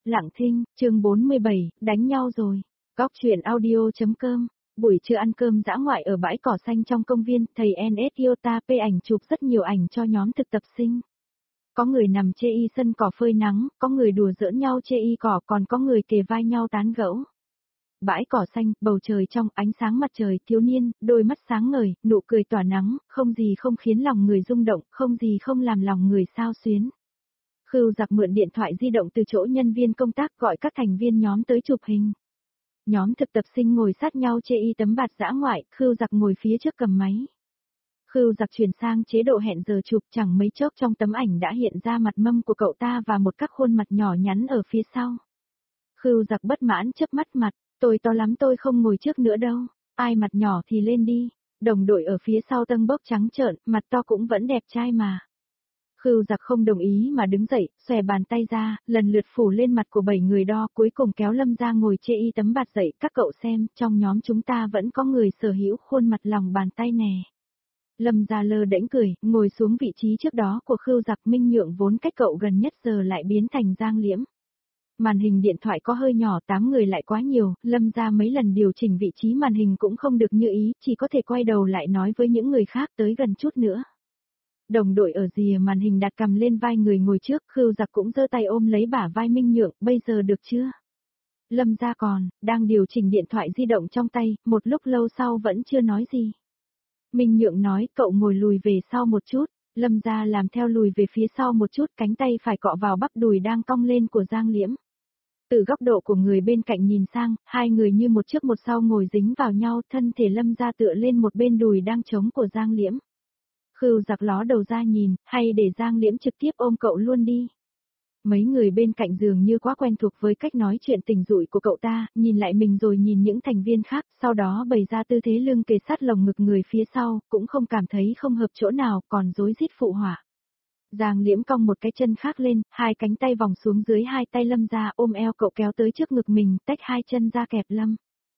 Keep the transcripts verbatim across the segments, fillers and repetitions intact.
Lặng Thinh, chương bốn mươi bảy, đánh nhau rồi. Góc truyện audio.com. Buổi trưa ăn cơm dã ngoại ở bãi cỏ xanh trong công viên, thầy en ét Iota P ảnh chụp rất nhiều ảnh cho nhóm thực tập sinh. Có người nằm chê y sân cỏ phơi nắng, có người đùa giỡn nhau chê y cỏ, còn có người kề vai nhau tán gẫu. Bãi cỏ xanh, bầu trời trong, ánh sáng mặt trời, thiếu niên, đôi mắt sáng ngời, nụ cười tỏa nắng, không gì không khiến lòng người rung động, không gì không làm lòng người xao xuyến. Khưu Giặc mượn điện thoại di động từ chỗ nhân viên công tác gọi các thành viên nhóm tới chụp hình. Nhóm thực tập sinh ngồi sát nhau chê y tấm bạt dã ngoại, Khưu Giặc ngồi phía trước cầm máy. Khưu Giặc chuyển sang chế độ hẹn giờ chụp, chẳng mấy chốc trong tấm ảnh đã hiện ra mặt mâm của cậu ta và một các khuôn mặt nhỏ nhắn ở phía sau. Khưu Giặc bất mãn chớp mắt mặt, tôi to lắm tôi không ngồi trước nữa đâu, ai mặt nhỏ thì lên đi. Đồng đội ở phía sau tâng bốc trắng trợn, mặt to cũng vẫn đẹp trai mà. Khưu Giặc không đồng ý mà đứng dậy, xòe bàn tay ra, lần lượt phủ lên mặt của bảy người đo, cuối cùng kéo Lâm ra ngồi chê y tấm bạt dậy, các cậu xem, trong nhóm chúng ta vẫn có người sở hữu khuôn mặt lòng bàn tay nè. Lâm ra lơ đễnh cười, ngồi xuống vị trí trước đó của Khưu Giặc. Minh Nhượng vốn cách cậu gần nhất giờ lại biến thành Giang Liễm. Màn hình điện thoại có hơi nhỏ, tám người lại quá nhiều, Lâm ra mấy lần điều chỉnh vị trí màn hình cũng không được như ý, chỉ có thể quay đầu lại nói với những người khác tới gần chút nữa. Đồng đội ở rìa màn hình đặt cầm lên vai người ngồi trước, Khưu Giặc cũng giơ tay ôm lấy bả vai Minh Nhượng, bây giờ được chưa? Lâm ra còn, đang điều chỉnh điện thoại di động trong tay, một lúc lâu sau vẫn chưa nói gì. Minh Nhượng nói, cậu ngồi lùi về sau một chút, Lâm ra làm theo lùi về phía sau một chút, cánh tay phải cọ vào bắp đùi đang cong lên của Giang Liễm. Từ góc độ của người bên cạnh nhìn sang, hai người như một trước một sau ngồi dính vào nhau, thân thể Lâm ra tựa lên một bên đùi đang trống của Giang Liễm. Khưu Giặc ló đầu ra nhìn, hay để Giang Liễm trực tiếp ôm cậu luôn đi. Mấy người bên cạnh dường như quá quen thuộc với cách nói chuyện tình dụi của cậu ta, nhìn lại mình rồi nhìn những thành viên khác, sau đó bày ra tư thế lưng kề sát lồng ngực người phía sau, cũng không cảm thấy không hợp chỗ nào, còn rối rít phụ họa. Giang Liễm cong một cái chân khác lên, hai cánh tay vòng xuống dưới hai tay Lâm ra, ôm eo cậu kéo tới trước ngực mình, tách hai chân ra kẹp Lâm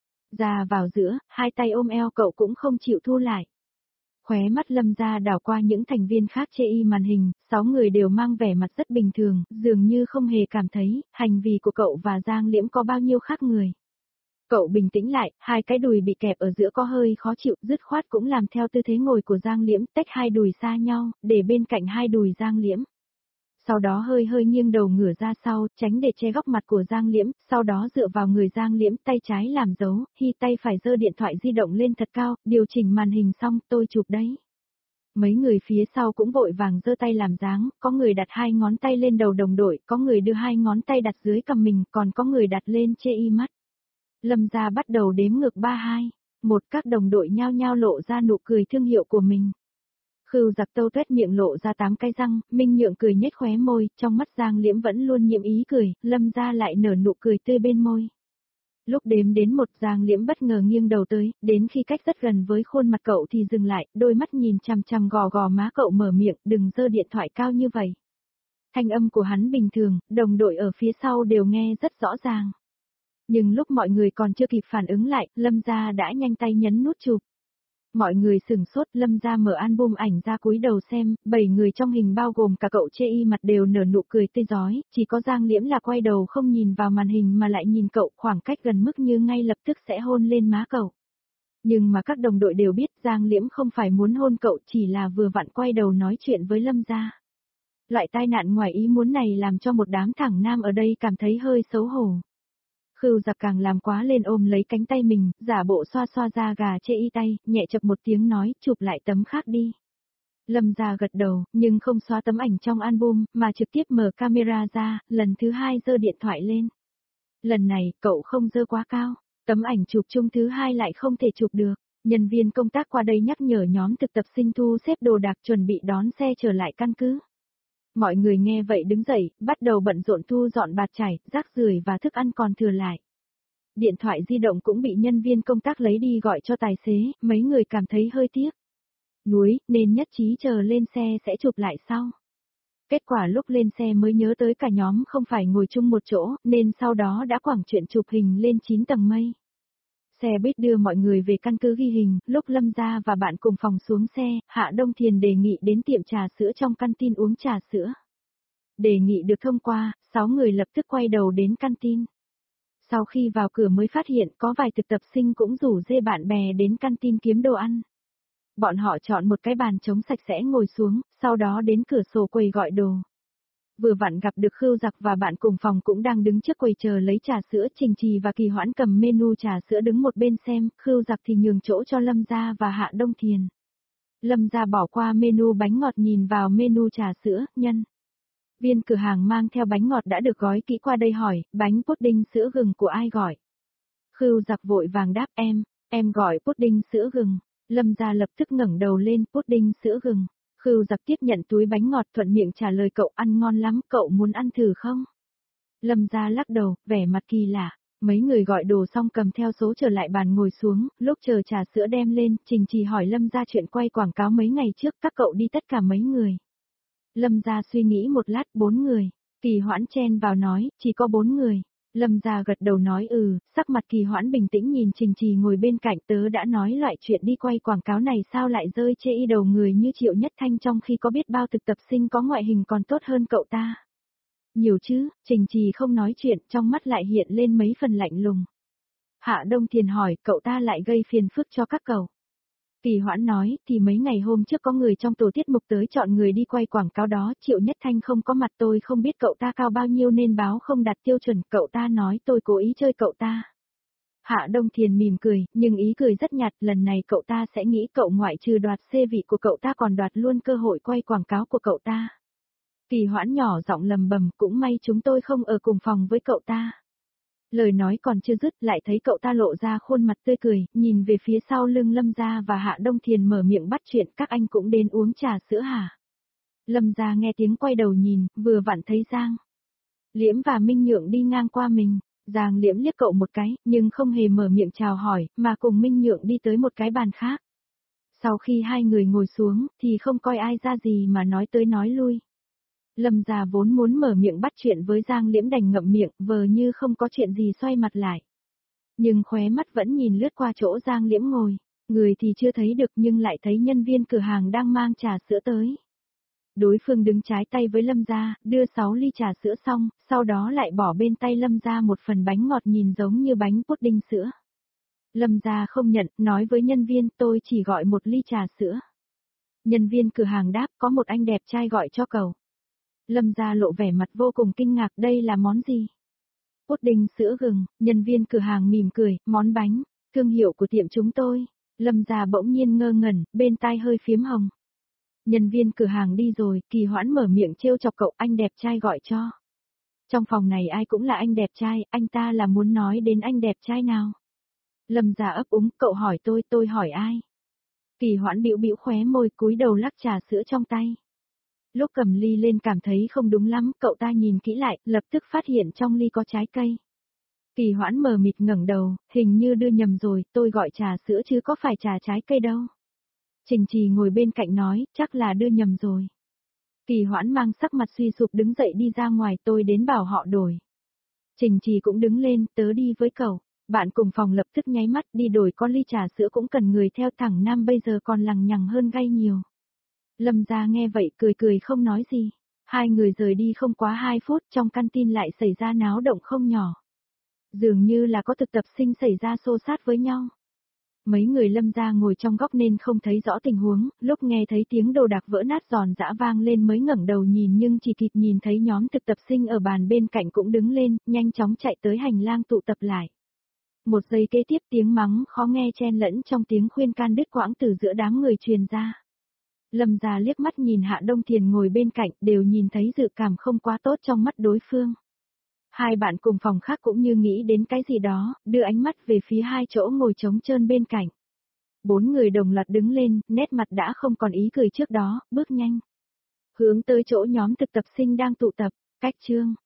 ra vào giữa, hai tay ôm eo cậu cũng không chịu thu lại. Khóe mắt Lâm ra đảo qua những thành viên khác chê y màn hình, sáu người đều mang vẻ mặt rất bình thường, dường như không hề cảm thấy, hành vi của cậu và Giang Liễm có bao nhiêu khác người. Cậu bình tĩnh lại, hai cái đùi bị kẹp ở giữa có hơi khó chịu, dứt khoát cũng làm theo tư thế ngồi của Giang Liễm, tách hai đùi xa nhau, để bên cạnh hai đùi Giang Liễm. Sau đó hơi hơi nghiêng đầu ngửa ra sau, tránh để che góc mặt của Giang Liễm, sau đó dựa vào người Giang Liễm, tay trái làm dấu, khi tay phải giơ điện thoại di động lên thật cao, điều chỉnh màn hình xong, tôi chụp đấy. Mấy người phía sau cũng vội vàng giơ tay làm dáng, có người đặt hai ngón tay lên đầu đồng đội, có người đưa hai ngón tay đặt dưới cằm mình, còn có người đặt lên chê y mắt. Lâm ra bắt đầu đếm ngược ba hai, một các đồng đội nhao nhao lộ ra nụ cười thương hiệu của mình. Khưu Giặc tâu tuét miệng lộ ra tám cái răng, Minh Nhượng cười nhếch khóe môi, trong mắt Giang Liễm vẫn luôn nhiễm ý cười, Lâm ra lại nở nụ cười tươi bên môi. Lúc đếm đến một, Giang Liễm bất ngờ nghiêng đầu tới, đến khi cách rất gần với khuôn mặt cậu thì dừng lại, đôi mắt nhìn chằm chằm gò gò má cậu, mở miệng, đừng giơ điện thoại cao như vậy. Thanh âm của hắn bình thường, đồng đội ở phía sau đều nghe rất rõ ràng. Nhưng lúc mọi người còn chưa kịp phản ứng lại, Lâm ra đã nhanh tay nhấn nút chụp. Mọi người sửng sốt, Lâm ra mở album ảnh ra cúi đầu xem, bảy người trong hình bao gồm cả cậu chê y mặt đều nở nụ cười tươi rói, chỉ có Giang Liễm là quay đầu không nhìn vào màn hình mà lại nhìn cậu, khoảng cách gần mức như ngay lập tức sẽ hôn lên má cậu. Nhưng mà các đồng đội đều biết Giang Liễm không phải muốn hôn cậu, chỉ là vừa vặn quay đầu nói chuyện với Lâm ra. Loại tai nạn ngoài ý muốn này làm cho một đám thẳng nam ở đây cảm thấy hơi xấu hổ. Khưu Giặc càng làm quá lên ôm lấy cánh tay mình, giả bộ xoa xoa da gà chê y tay, nhẹ chập một tiếng nói, chụp lại tấm khác đi. Lâm ra gật đầu, nhưng không xóa tấm ảnh trong album, mà trực tiếp mở camera ra, lần thứ hai giơ điện thoại lên. Lần này, cậu không giơ quá cao, tấm ảnh chụp chung thứ hai lại không thể chụp được. Nhân viên công tác qua đây nhắc nhở nhóm thực tập sinh thu xếp đồ đạc chuẩn bị đón xe trở lại căn cứ. Mọi người nghe vậy đứng dậy, bắt đầu bận rộn thu dọn bạt chải, rác rưởi và thức ăn còn thừa lại. Điện thoại di động cũng bị nhân viên công tác lấy đi gọi cho tài xế, mấy người cảm thấy hơi tiếc. Núi, nên nhất trí chờ lên xe sẽ chụp lại sau. Kết quả lúc lên xe mới nhớ tới cả nhóm không phải ngồi chung một chỗ, nên sau đó đã quảng chuyện chụp hình lên chín tầng mây. Xe buýt đưa mọi người về căn cứ ghi hình, lúc Lâm ra và bạn cùng phòng xuống xe, Hạ Đông Thiền đề nghị đến tiệm trà sữa trong căn tin uống trà sữa. Đề nghị được thông qua, sáu người lập tức quay đầu đến canteen. Sau khi vào cửa mới phát hiện có vài thực tập sinh cũng rủ dê bạn bè đến canteen kiếm đồ ăn. Bọn họ chọn một cái bàn trống sạch sẽ ngồi xuống, sau đó đến cửa sổ quầy gọi đồ. Vừa vặn gặp được Khưu Giặc và bạn cùng phòng cũng đang đứng trước quầy chờ lấy trà sữa. Trình Trì và Kỳ Hoãn cầm menu trà sữa đứng một bên xem, Khưu Giặc thì nhường chỗ cho Lâm Gia và Hạ Đông Thiền. Lâm Gia bỏ qua menu bánh ngọt nhìn vào menu trà sữa, nhân. Viên cửa hàng mang theo bánh ngọt đã được gói kỹ qua đây hỏi, bánh pudding sữa gừng của ai gọi? Khưu Giặc vội vàng đáp em, em gọi pudding sữa gừng. Lâm Gia lập tức ngẩng đầu lên, pudding sữa gừng. Khưu Giặc tiếp nhận túi bánh ngọt thuận miệng trả lời cậu ăn ngon lắm, cậu muốn ăn thử không? Lâm Gia lắc đầu, vẻ mặt kỳ lạ. Mấy người gọi đồ xong cầm theo số trở lại bàn ngồi xuống, lúc chờ trà sữa đem lên, Trình Trì hỏi Lâm Gia chuyện quay quảng cáo mấy ngày trước, các cậu đi tất cả mấy người. Lâm Gia suy nghĩ một lát, bốn người. Kỳ Hoãn chen vào nói, chỉ có bốn người. Lâm Gia gật đầu nói ừ, sắc mặt Kỳ Hoãn bình tĩnh nhìn Trình Trì ngồi bên cạnh, tớ đã nói loại chuyện đi quay quảng cáo này sao lại rơi chê y đầu người như Triệu Nhất Thanh trong khi có biết bao thực tập sinh có ngoại hình còn tốt hơn cậu ta. Nhiều chứ, Trình Trì không nói chuyện, trong mắt lại hiện lên mấy phần lạnh lùng. Hạ Đông Thiền hỏi, cậu ta lại gây phiền phức cho các cậu. Kỳ Hoãn nói, thì mấy ngày hôm trước có người trong tổ tiết mục tới chọn người đi quay quảng cáo đó, Triệu Nhất Thanh không có mặt, tôi không biết cậu ta cao bao nhiêu nên báo không đạt tiêu chuẩn, cậu ta nói tôi cố ý chơi cậu ta. Hạ Đông Thiền mỉm cười, nhưng ý cười rất nhạt, lần này cậu ta sẽ nghĩ cậu ngoại trừ đoạt xê vị của cậu ta còn đoạt luôn cơ hội quay quảng cáo của cậu ta. Kỳ Hoãn nhỏ giọng lầm bầm, cũng may chúng tôi không ở cùng phòng với cậu ta. Lời nói còn chưa dứt lại thấy cậu ta lộ ra khuôn mặt tươi cười, nhìn về phía sau lưng Lâm Gia và Hạ Đông Thiền mở miệng bắt chuyện, các anh cũng đến uống trà sữa hả? Lâm Gia nghe tiếng quay đầu nhìn, vừa vặn thấy Giang Liễm và Minh Nhượng đi ngang qua mình. Giang Liễm liếc cậu một cái, nhưng không hề mở miệng chào hỏi, mà cùng Minh Nhượng đi tới một cái bàn khác. Sau khi hai người ngồi xuống, thì không coi ai ra gì mà nói tới nói lui. Lâm Gia vốn muốn mở miệng bắt chuyện với Giang Liễm đành ngậm miệng, vờ như không có chuyện gì xoay mặt lại. Nhưng khóe mắt vẫn nhìn lướt qua chỗ Giang Liễm ngồi, người thì chưa thấy được nhưng lại thấy nhân viên cửa hàng đang mang trà sữa tới. Đối phương đứng trái tay với Lâm Gia, đưa sáu ly trà sữa xong, sau đó lại bỏ bên tay Lâm Gia một phần bánh ngọt nhìn giống như bánh pudding sữa. Lâm Gia không nhận, nói với nhân viên tôi chỉ gọi một ly trà sữa. Nhân viên cửa hàng đáp có một anh đẹp trai gọi cho cậu. Lâm Gia lộ vẻ mặt vô cùng kinh ngạc, đây là món gì? Pudding sữa gừng, nhân viên cửa hàng mỉm cười, món bánh, thương hiệu của tiệm chúng tôi. Lâm Gia bỗng nhiên ngơ ngẩn, bên tai hơi phiếm hồng. Nhân viên cửa hàng đi rồi, Kỳ Hoãn mở miệng trêu chọc cậu, anh đẹp trai gọi cho. Trong phòng này ai cũng là anh đẹp trai, anh ta là muốn nói đến anh đẹp trai nào? Lâm Gia ấp úng, cậu hỏi tôi, tôi hỏi ai? Kỳ Hoãn bĩu bĩu khóe môi, cúi đầu lắc trà sữa trong tay. Lúc cầm ly lên cảm thấy không đúng lắm, cậu ta nhìn kỹ lại, lập tức phát hiện trong ly có trái cây. Kỳ Hoãn mờ mịt ngẩng đầu, hình như đưa nhầm rồi, tôi gọi trà sữa chứ có phải trà trái cây đâu. Trình Trì ngồi bên cạnh nói, chắc là đưa nhầm rồi. Kỳ Hoãn mang sắc mặt suy sụp đứng dậy đi ra ngoài, tôi đến bảo họ đổi. Trình Trì cũng đứng lên, tớ đi với cậu. Bạn cùng phòng lập tức nháy mắt, đi đổi con ly trà sữa cũng cần người theo, thằng nam bây giờ còn lằng nhằng hơn gay nhiều. Lâm Gia nghe vậy cười cười không nói gì. Hai người rời đi không quá hai phút, trong canteen lại xảy ra náo động không nhỏ. Dường như là có thực tập sinh xảy ra xô sát với nhau. Mấy người Lâm Gia ngồi trong góc nên không thấy rõ tình huống, lúc nghe thấy tiếng đồ đạc vỡ nát giòn giã vang lên mới ngẩng đầu nhìn nhưng chỉ kịp nhìn thấy nhóm thực tập sinh ở bàn bên cạnh cũng đứng lên, nhanh chóng chạy tới hành lang tụ tập lại. Một giây kế tiếp tiếng mắng khó nghe chen lẫn trong tiếng khuyên can đứt quãng từ giữa đám người truyền ra. Lâm Gia liếc mắt nhìn Hạ Đông Thiền ngồi bên cạnh, đều nhìn thấy dự cảm không quá tốt trong mắt đối phương. Hai bạn cùng phòng khác cũng như nghĩ đến cái gì đó, đưa ánh mắt về phía hai chỗ ngồi trống trơn bên cạnh. Bốn người đồng loạt đứng lên, nét mặt đã không còn ý cười trước đó, bước nhanh. Hướng tới chỗ nhóm thực tập sinh đang tụ tập, cách chương.